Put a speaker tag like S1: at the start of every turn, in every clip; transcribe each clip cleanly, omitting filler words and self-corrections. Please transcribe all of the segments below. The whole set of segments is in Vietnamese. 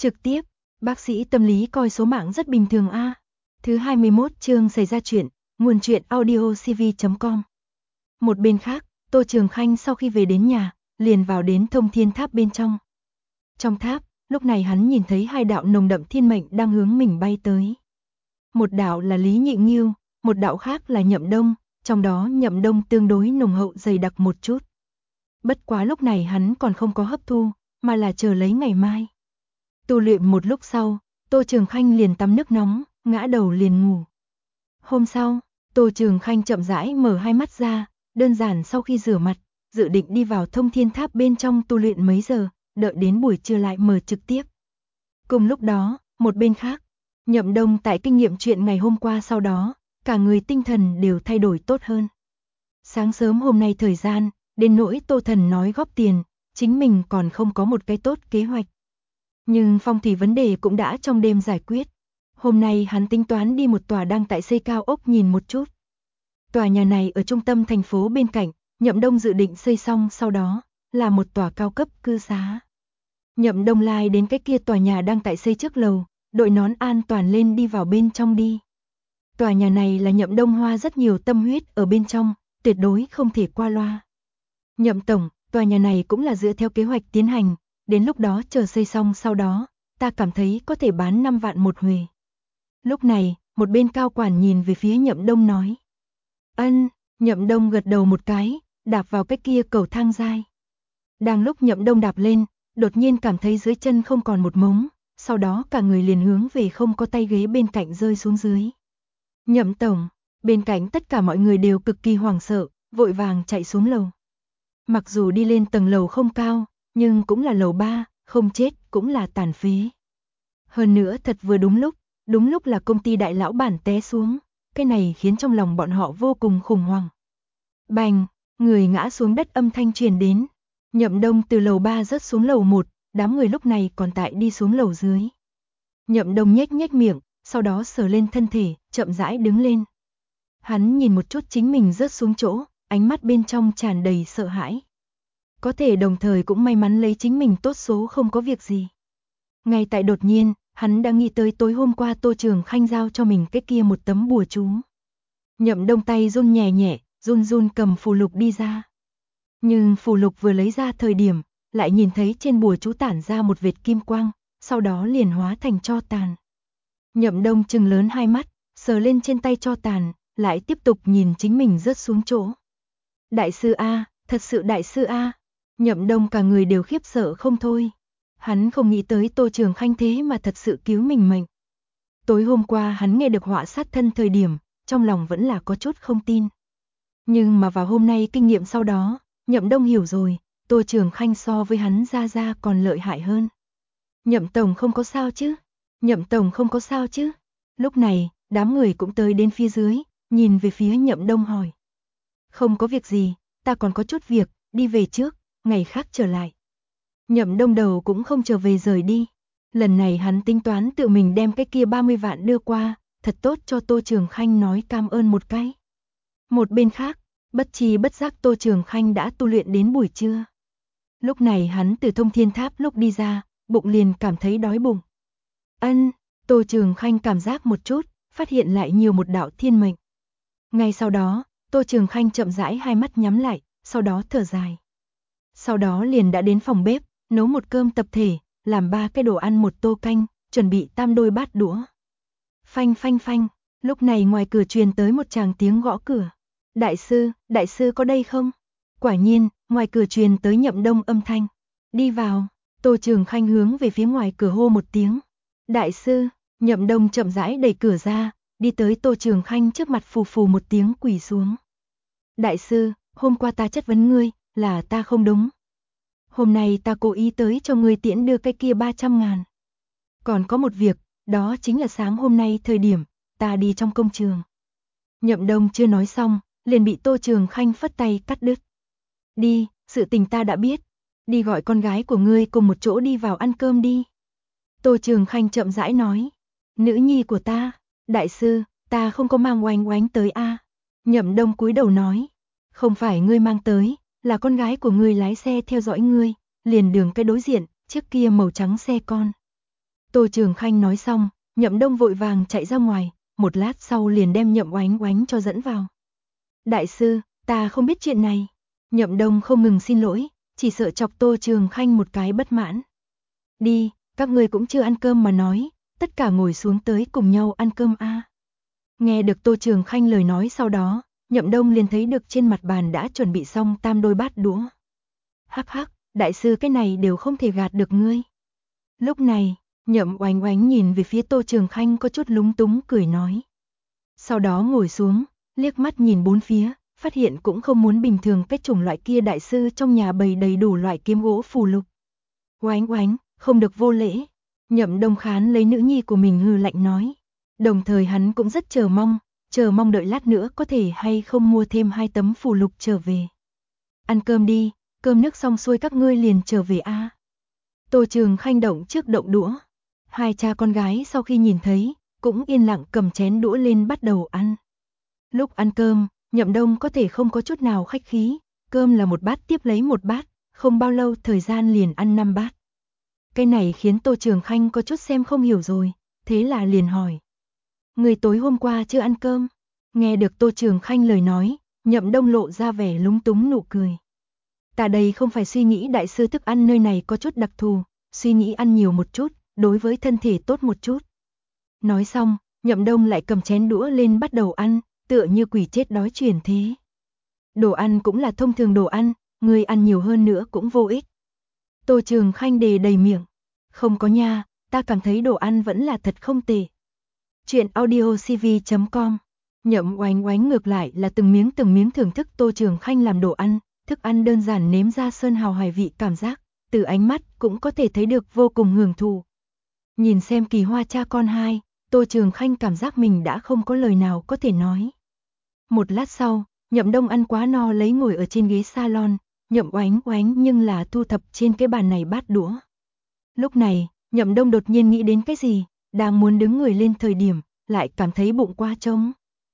S1: Trực tiếp, bác sĩ tâm lý coi số mạng rất bình thường a. Thứ 21 chương xảy ra chuyện, nguồn truyện audiocv.com. Một bên khác, Tô Trường Khanh sau khi về đến nhà, liền vào đến Thông Thiên Tháp bên trong. Trong tháp, lúc này hắn nhìn thấy hai đạo nồng đậm thiên mệnh đang hướng mình bay tới. Một đạo là Lý Nhị Nghiêu, một đạo khác là Nhậm Đông, trong đó Nhậm Đông tương đối nồng hậu dày đặc một chút. Bất quá lúc này hắn còn không có hấp thu, mà là chờ lấy ngày mai. Tu luyện một lúc sau, Tô Trường Khanh liền tắm nước nóng, ngã đầu liền ngủ. Hôm sau, Tô Trường Khanh chậm rãi mở hai mắt ra, đơn giản sau khi rửa mặt, dự định đi vào Thông Thiên Tháp bên trong tu luyện mấy giờ, đợi đến buổi trưa lại mở trực tiếp. Cùng lúc đó, một bên khác, Nhậm Đông tại kinh nghiệm chuyện ngày hôm qua sau đó, cả người tinh thần đều thay đổi tốt hơn. Sáng sớm hôm nay thời gian, đến nỗi Tô Thần nói góp tiền, chính mình còn không có một cái tốt kế hoạch. Nhưng phong thủy vấn đề cũng đã trong đêm giải quyết. Hôm nay hắn tính toán đi một tòa đang tại xây cao ốc nhìn một chút. Tòa nhà này ở trung tâm thành phố bên cạnh, Nhậm Đông dự định xây xong sau đó, là một tòa cao cấp cư xá. Nhậm Đông lai đến cái kia tòa nhà đang tại xây trước lầu, đội nón an toàn lên đi vào bên trong đi. Tòa nhà này là Nhậm Đông hoa rất nhiều tâm huyết ở bên trong, tuyệt đối không thể qua loa. Nhậm Tổng, tòa nhà này cũng là dựa theo kế hoạch tiến hành, đến lúc đó chờ xây xong sau đó, ta cảm thấy có thể bán 5 vạn một huề. Lúc này, một bên cao quản nhìn về phía Nhậm Đông nói. Ân, Nhậm Đông gật đầu một cái, đạp vào cái kia cầu thang dai. Đang lúc Nhậm Đông đạp lên, đột nhiên cảm thấy dưới chân không còn một mống, sau đó cả người liền hướng về không có tay ghế bên cạnh rơi xuống dưới. Nhậm Tổng, bên cạnh tất cả mọi người đều cực kỳ hoảng sợ, vội vàng chạy xuống lầu. Mặc dù đi lên tầng lầu không cao, nhưng cũng là lầu 3, không chết cũng là tàn phế. Hơn nữa thật vừa đúng lúc là công ty đại lão bản té xuống, cái này khiến trong lòng bọn họ vô cùng khủng hoảng. Bành, người ngã xuống đất âm thanh truyền đến. Nhậm Đông từ lầu 3 rớt xuống lầu 1, đám người lúc này còn tại đi xuống lầu dưới. Nhậm Đông nhếch nhếch miệng, sau đó sờ lên thân thể, chậm rãi đứng lên. Hắn nhìn một chút chính mình rớt xuống chỗ, ánh mắt bên trong tràn đầy sợ hãi. Có thể đồng thời cũng may mắn lấy chính mình tốt số không có việc gì. Ngay tại đột nhiên, hắn đã nghĩ tới tối hôm qua Tô Trường Khanh giao cho mình cái kia một tấm bùa chú. Nhậm Đông tay run nhẹ nhẹ, run cầm phù lục đi ra. Nhưng phù lục vừa lấy ra thời điểm, lại nhìn thấy trên bùa chú tản ra một vệt kim quang, sau đó liền hóa thành tro tàn. Nhậm Đông trừng lớn hai mắt, sờ lên trên tay tro tàn, lại tiếp tục nhìn chính mình rớt xuống chỗ. Đại sư A, thật sự đại sư A. Nhậm Đông cả người đều khiếp sợ không thôi. Hắn không nghĩ tới Tô Trường Khanh thế mà thật sự cứu mình mệnh. Tối hôm qua hắn nghe được họa sát thân thời điểm, trong lòng vẫn là có chút không tin. Nhưng mà vào hôm nay kinh nghiệm sau đó, Nhậm Đông hiểu rồi, Tô Trường Khanh so với hắn ra còn lợi hại hơn. Nhậm Tổng không có sao chứ? Nhậm Tổng không có sao chứ? Lúc này, đám người cũng tới đến phía dưới, nhìn về phía Nhậm Đông hỏi. Không có việc gì, ta còn có chút việc, đi về trước, ngày khác trở lại. Nhậm Đông đầu cũng không trở về rời đi. Lần này hắn tính toán tự mình đem cái kia 30 vạn đưa qua, thật tốt cho Tô Trường Khanh nói cảm ơn một cái. Một bên khác, bất chi bất giác Tô Trường Khanh đã tu luyện đến buổi trưa. Lúc này hắn từ Thông Thiên Tháp lúc đi ra, bụng liền cảm thấy đói bụng. Ân, Tô Trường Khanh cảm giác một chút, phát hiện lại nhiều một đạo thiên mệnh. Ngay sau đó, Tô Trường Khanh chậm rãi hai mắt nhắm lại, sau đó thở dài. Sau đó liền đã đến phòng bếp, nấu một cơm tập thể, làm 3 cái đồ ăn một tô canh, chuẩn bị tam đôi bát đũa. Phanh phanh phanh, lúc này ngoài cửa truyền tới một tràng tiếng gõ cửa. Đại sư có đây không? Quả nhiên, ngoài cửa truyền tới Nhậm Đông âm thanh. Đi vào, Tô Trường Khanh hướng về phía ngoài cửa hô một tiếng. Đại sư, Nhậm Đông chậm rãi đẩy cửa ra, đi tới Tô Trường Khanh trước mặt phù phù một tiếng quỳ xuống. Đại sư, hôm qua ta chất vấn ngươi, là ta không đúng. Hôm nay ta cố ý tới cho ngươi tiễn đưa cái kia 300.000. Còn có một việc, đó chính là sáng hôm nay thời điểm, ta đi trong công trường. Nhậm Đông chưa nói xong, liền bị Tô Trường Khanh phất tay cắt đứt. Đi, sự tình ta đã biết. Đi gọi con gái của ngươi cùng một chỗ đi vào ăn cơm đi. Tô Trường Khanh chậm rãi nói. Nữ nhi của ta, đại sư, ta không có mang oanh oánh tới a. Nhậm Đông cúi đầu nói. Không phải ngươi mang tới, là con gái của ngươi lái xe theo dõi ngươi, liền đường cái đối diện, chiếc kia màu trắng xe con. Tô Trường Khanh nói xong, Nhậm Đông vội vàng chạy ra ngoài, một lát sau liền đem Nhậm Oánh Oánh cho dẫn vào. Đại sư, ta không biết chuyện này. Nhậm Đông không ngừng xin lỗi, chỉ sợ chọc Tô Trường Khanh một cái bất mãn. Đi, các ngươi cũng chưa ăn cơm mà nói, tất cả ngồi xuống tới cùng nhau ăn cơm a. Nghe được Tô Trường Khanh lời nói sau đó, Nhậm Đông liền thấy được trên mặt bàn đã chuẩn bị xong tam đôi bát đũa. Hắc hắc, đại sư cái này đều không thể gạt được ngươi. Lúc này, Nhậm Oánh Oánh nhìn về phía Tô Trường Khanh có chút lúng túng cười nói. Sau đó ngồi xuống, liếc mắt nhìn bốn phía, phát hiện cũng không muốn bình thường cái chủng loại kia đại sư trong nhà bày đầy đủ loại kiếm gỗ phù lục. Oánh Oánh, không được vô lễ. Nhậm Đông Khán lấy nữ nhi của mình hừ lạnh nói. Đồng thời hắn cũng rất chờ mong đợi lát nữa có thể hay không mua thêm 2 tấm phù lục trở về. Ăn cơm đi, cơm nước xong xuôi các ngươi liền trở về a. Tô Trường Khanh động trước động đũa. Hai cha con gái sau khi nhìn thấy, cũng yên lặng cầm chén đũa lên bắt đầu ăn. Lúc ăn cơm, Nhậm Đông có thể không có chút nào khách khí, cơm là một bát tiếp lấy một bát, không bao lâu thời gian liền ăn 5 bát. Cái này khiến Tô Trường Khanh có chút xem không hiểu rồi, thế là liền hỏi. Người tối hôm qua chưa ăn cơm? Nghe được Tô Trường Khanh lời nói, Nhậm Đông lộ ra vẻ lúng túng nụ cười. Ta đây không phải suy nghĩ đại sư thức ăn nơi này có chút đặc thù, suy nghĩ ăn nhiều một chút, đối với thân thể tốt một chút. Nói xong, Nhậm Đông lại cầm chén đũa lên bắt đầu ăn, tựa như quỷ chết đói chuyển thế. Đồ ăn cũng là thông thường đồ ăn, người ăn nhiều hơn nữa cũng vô ích. Tô Trường Khanh đề đầy miệng. Không có nha, ta cảm thấy đồ ăn vẫn là thật không tệ. Chuyện audiocv.com. Nhậm Oánh Oánh ngược lại là từng miếng thưởng thức Tô Trường Khanh làm đồ ăn, thức ăn đơn giản nếm ra sơn hào hải vị cảm giác, từ ánh mắt cũng có thể thấy được vô cùng hưởng thụ. Nhìn xem kỳ hoa cha con hai, Tô Trường Khanh cảm giác mình đã không có lời nào có thể nói. Một lát sau, Nhậm Đông ăn quá no lấy ngồi ở trên ghế salon, Nhậm Oánh Oánh nhưng là thu thập trên cái bàn này bát đũa. Lúc này, Nhậm Đông đột nhiên nghĩ đến cái gì, đang muốn đứng người lên thời điểm, lại cảm thấy bụng quá trống.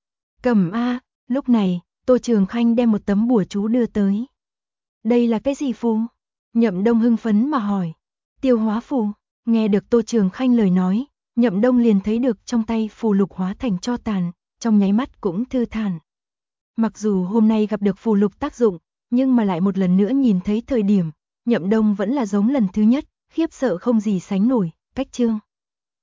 S1: Cầm a, lúc này, Tô Trường Khanh đem một tấm bùa chú đưa tới. Đây là cái gì phù? Nhậm Đông hưng phấn mà hỏi. Tiêu hóa phù. Nghe được Tô Trường Khanh lời nói, Nhậm Đông liền thấy được trong tay phù lục hóa thành tro tàn, trong nháy mắt cũng thư thản. Mặc dù hôm nay gặp được phù lục tác dụng, nhưng mà lại một lần nữa nhìn thấy thời điểm, Nhậm Đông vẫn là giống lần thứ nhất, khiếp sợ không gì sánh nổi, cách chương.